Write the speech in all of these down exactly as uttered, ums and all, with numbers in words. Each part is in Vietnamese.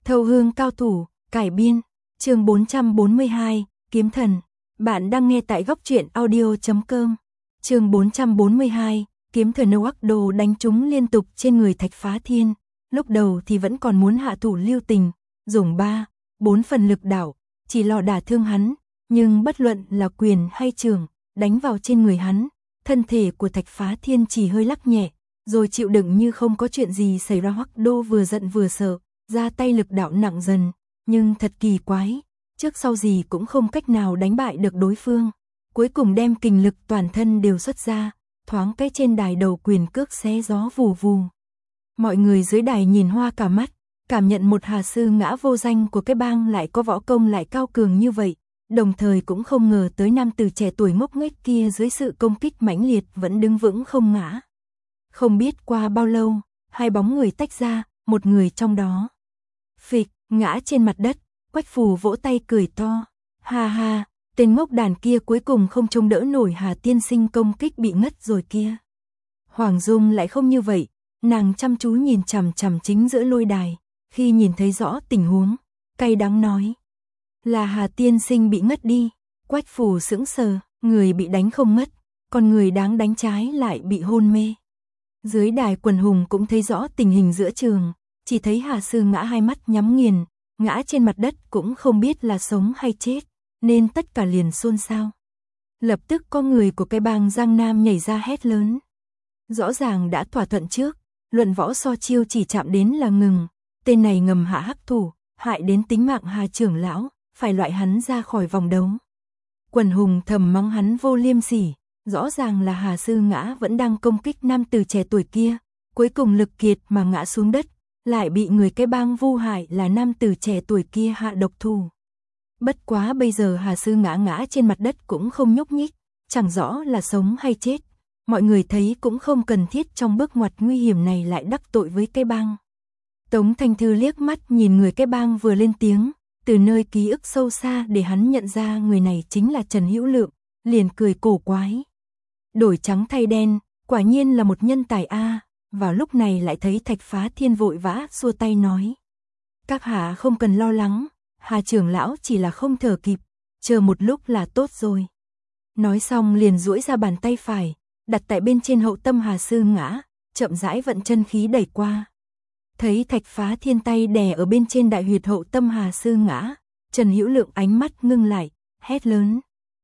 Thâu hương cao thủ, cải biên, chương bốn trăm bốn mươi hai, Kiếm Thần. Bạn đang nghe tại góc truyện audio chấm com. Chương bốn trăm bốn mươi hai, Kiếm Thần. Oắc Đồ đánh trúng liên tục trên người Thạch Phá Thiên, lúc đầu thì vẫn còn muốn hạ thủ lưu tình, dùng ba, bốn phần lực đảo, chỉ lo đả thương hắn, nhưng bất luận là quyền hay trường, đánh vào trên người hắn, thân thể của Thạch Phá Thiên chỉ hơi lắc nhẹ, rồi chịu đựng như không có chuyện gì xảy ra. Oắc Đô vừa giận vừa sợ, ra tay lực đạo nặng dần, nhưng thật kỳ quái, trước sau gì cũng không cách nào đánh bại được đối phương, cuối cùng đem kình lực toàn thân đều xuất ra, thoáng cái trên đài đầu quyền cước xé gió vù vù. Mọi người dưới đài nhìn hoa cả mắt, cảm nhận một hà sư ngã vô danh của cái bang lại có võ công lại cao cường như vậy, đồng thời cũng không ngờ tới nam tử trẻ tuổi ngốc nghếch kia dưới sự công kích mãnh liệt vẫn đứng vững không ngã. Không biết qua bao lâu, hai bóng người tách ra, một người trong đó phịch ngã trên mặt đất. Quách Phù vỗ tay cười to, ha ha, tên ngốc đàn kia cuối cùng không chống đỡ nổi Hà tiên sinh công kích bị ngất rồi kia. Hoàng Dung lại không như vậy, nàng chăm chú nhìn chằm chằm chính giữa lôi đài, khi nhìn thấy rõ tình huống, cay đắng nói, là Hà tiên sinh bị ngất đi. Quách Phù sững sờ, người bị đánh không ngất, còn người đáng đánh trái lại bị hôn mê. Dưới đài quần hùng cũng thấy rõ tình hình giữa trường, chỉ thấy Hà sư ngã hai mắt nhắm nghiền, ngã trên mặt đất cũng không biết là sống hay chết, nên tất cả liền xôn xao. Lập tức có người của cái bang Giang Nam nhảy ra hét lớn. Rõ ràng đã thỏa thuận trước, luận võ so chiêu chỉ chạm đến là ngừng, tên này ngầm hạ hắc thủ, hại đến tính mạng Hà trưởng lão, phải loại hắn ra khỏi vòng đấu. Quần hùng thầm mắng hắn vô liêm sỉ, rõ ràng là Hà sư ngã vẫn đang công kích nam tử trẻ tuổi kia, cuối cùng lực kiệt mà ngã xuống đất, lại bị người cái bang vu hại là nam tử trẻ tuổi kia hạ độc thủ. Bất quá bây giờ Hà sư ngã ngã trên mặt đất cũng không nhúc nhích, chẳng rõ là sống hay chết, mọi người thấy cũng không cần thiết trong bước ngoặt nguy hiểm này lại đắc tội với cái bang. Tống Thanh Thư liếc mắt nhìn người cái bang vừa lên tiếng, từ nơi ký ức sâu xa để hắn nhận ra người này chính là Trần Hữu Lượng, liền cười cổ quái. Đổi trắng thay đen, quả nhiên là một nhân tài a. Vào lúc này lại thấy Thạch Phá Thiên vội vã xua tay nói, các hạ không cần lo lắng, Hà trưởng lão chỉ là không thở kịp, chờ một lúc là tốt rồi. Nói xong liền duỗi ra bàn tay phải, đặt tại bên trên hậu tâm Hà sư ngã, chậm rãi vận chân khí đẩy qua. Thấy Thạch Phá Thiên tay đè ở bên trên đại huyệt hậu tâm Hà sư ngã, Trần Hữu Lượng ánh mắt ngưng lại, hét lớn,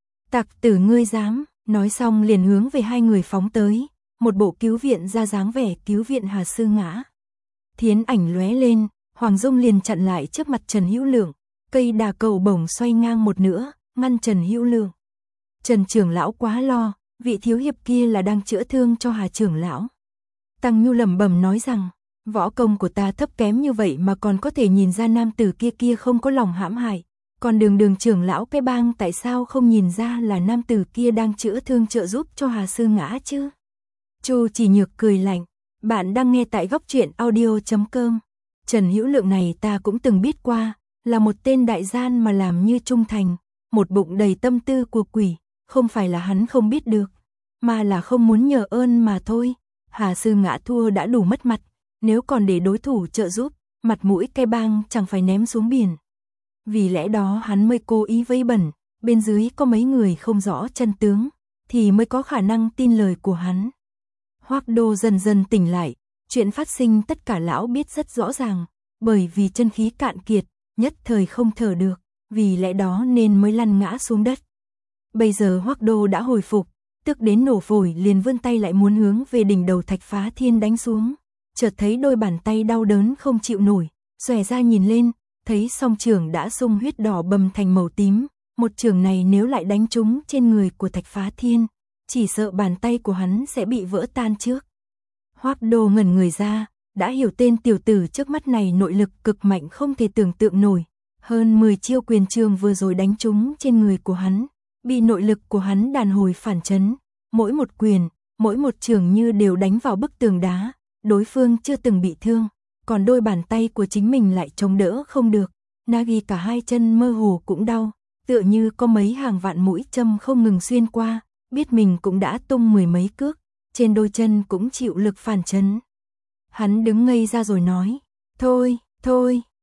tặc tử ngươi dám. Nói xong liền hướng về hai người phóng tới, một bộ cứu viện ra dáng vẻ cứu viện Hà sư ngã. Thiến ảnh lóe lên, Hoàng Dung liền chặn lại trước mặt Trần Hữu Lượng, cây đà cầu bổng xoay ngang một nửa, ngăn Trần Hữu Lượng. Trần trưởng lão quá lo, vị thiếu hiệp kia là đang chữa thương cho Hà trưởng lão. Tăng Nhu lẩm bẩm nói rằng, võ công của ta thấp kém như vậy mà còn có thể nhìn ra nam tử kia kia không có lòng hãm hại, còn Đường Đường trưởng lão cái bang tại sao không nhìn ra là nam tử kia đang chữa thương trợ giúp cho Hà sư ngã chứ? Chu Chỉ Nhược cười lạnh, bạn đang nghe tại góc truyện audio chấm com. Trần Hữu Lượng này ta cũng từng biết qua, là một tên đại gian mà làm như trung thành, một bụng đầy tâm tư của quỷ, không phải là hắn không biết được, mà là không muốn nhờ ơn mà thôi. Hà sư ngã thua đã đủ mất mặt, nếu còn để đối thủ trợ giúp, mặt mũi cái bang chẳng phải ném xuống biển. Vì lẽ đó hắn mới cố ý vây bẩn, bên dưới có mấy người không rõ chân tướng, thì mới có khả năng tin lời của hắn. Hoắc Đô dần dần tỉnh lại, chuyện phát sinh tất cả lão biết rất rõ ràng, bởi vì chân khí cạn kiệt, nhất thời không thở được, vì lẽ đó nên mới lăn ngã xuống đất. Bây giờ Hoắc Đô đã hồi phục, tức đến nổ phổi liền vươn tay lại muốn hướng về đỉnh đầu Thạch Phá Thiên đánh xuống, chợt thấy đôi bàn tay đau đớn không chịu nổi, xòe ra nhìn lên, thấy song trường đã sung huyết đỏ bầm thành màu tím, một trường này nếu lại đánh trúng trên người của Thạch Phá Thiên, chỉ sợ bàn tay của hắn sẽ bị vỡ tan trước. Hoắc Đô ngẩn người ra, đã hiểu tên tiểu tử trước mắt này nội lực cực mạnh không thể tưởng tượng nổi, hơn mười chiêu quyền trường vừa rồi đánh trúng trên người của hắn, bị nội lực của hắn đàn hồi phản chấn, mỗi một quyền, mỗi một trường như đều đánh vào bức tường đá, đối phương chưa từng bị thương, còn đôi bàn tay của chính mình lại chống đỡ không được, Nagi cả hai chân mơ hồ cũng đau, tựa như có mấy hàng vạn mũi châm không ngừng xuyên qua, biết mình cũng đã tung mười mấy cước, trên đôi chân cũng chịu lực phản chấn. Hắn đứng ngây ra rồi nói, thôi, thôi,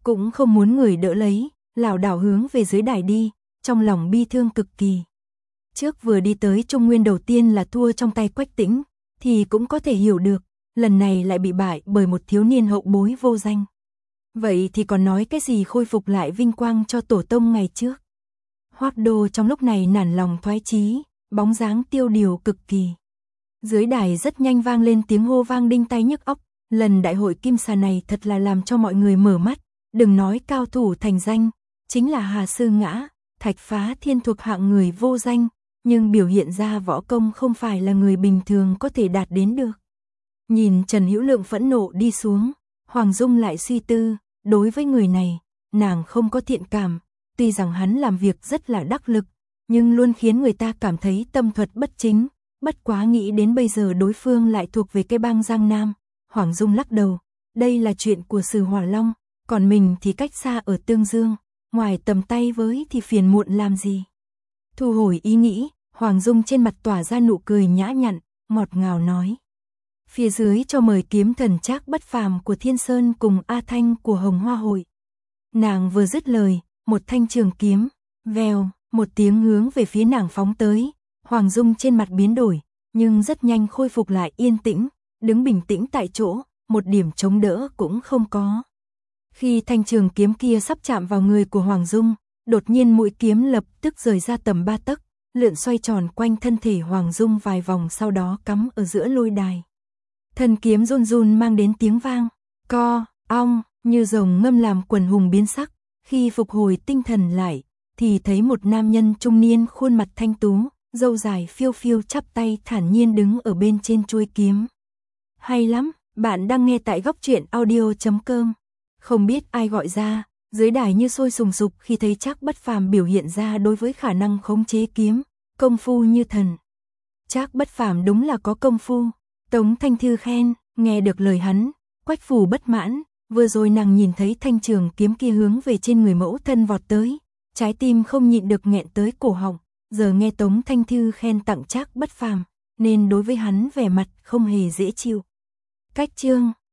cũng không muốn người đỡ lấy, lảo đảo hướng về dưới đài đi, trong lòng bi thương cực kỳ. Trước vừa đi tới Trung Nguyên đầu tiên là thua trong tay Quách Tĩnh, thì cũng có thể hiểu được, lần này lại bị bại bởi một thiếu niên hậu bối vô danh. Vậy thì còn nói cái gì khôi phục lại vinh quang cho tổ tông ngày trước. Hoắc Đô trong lúc này nản lòng thoái chí, bóng dáng tiêu điều cực kỳ. Dưới đài rất nhanh vang lên tiếng hô vang đinh tai nhức óc, lần đại hội Kim Xà này thật là làm cho mọi người mở mắt, đừng nói cao thủ thành danh, chính là Hà Sư Ngã, Thạch Phá Thiên thuộc hạng người vô danh, nhưng biểu hiện ra võ công không phải là người bình thường có thể đạt đến được. Nhìn Trần Hữu Lượng phẫn nộ đi xuống, Hoàng Dung lại suy tư, đối với người này, nàng không có thiện cảm, tuy rằng hắn làm việc rất là đắc lực, nhưng luôn khiến người ta cảm thấy tâm thuật bất chính, bất quá nghĩ đến bây giờ đối phương lại thuộc về cái bang Giang Nam. Hoàng Dung lắc đầu, đây là chuyện của Sử Hỏa Long, còn mình thì cách xa ở Tương Dương, ngoài tầm tay với thì phiền muộn làm gì. Thu hồi ý nghĩ, Hoàng Dung trên mặt tỏa ra nụ cười nhã nhặn, ngọt ngào nói. Phía dưới cho mời kiếm thần Trác Bất Phàm của Thiên Sơn cùng A Thanh của Hồng Hoa Hội. Nàng vừa dứt lời, một thanh trường kiếm, vèo, một tiếng hướng về phía nàng phóng tới. Hoàng Dung trên mặt biến đổi, nhưng rất nhanh khôi phục lại yên tĩnh, đứng bình tĩnh tại chỗ, một điểm chống đỡ cũng không có. Khi thanh trường kiếm kia sắp chạm vào người của Hoàng Dung, đột nhiên mũi kiếm lập tức rời ra tầm ba tấc, lượn xoay tròn quanh thân thể Hoàng Dung vài vòng sau đó cắm ở giữa lôi đài. Thân kiếm run run mang đến tiếng vang, co, ong, như rồng ngâm làm quần hùng biến sắc. Khi phục hồi tinh thần lại, thì thấy một nam nhân trung niên khuôn mặt thanh tú, râu dài phiêu phiêu chắp tay thản nhiên đứng ở bên trên chuôi kiếm. Hay lắm, bạn đang nghe tại góc truyện audio chấm com. Không biết ai gọi ra, dưới đài như sôi sùng sục khi thấy Trác Bất Phàm biểu hiện ra đối với khả năng khống chế kiếm, công phu như thần. Trác Bất Phàm đúng là có công phu. Tống Thanh Thư khen, nghe được lời hắn, Quách Phù bất mãn, vừa rồi nàng nhìn thấy thanh trường kiếm kia hướng về trên người mẫu thân vọt tới, trái tim không nhịn được nghẹn tới cổ họng, giờ nghe Tống Thanh Thư khen tặng Trác Bất Phàm, nên đối với hắn vẻ mặt không hề dễ chịu. Cách chương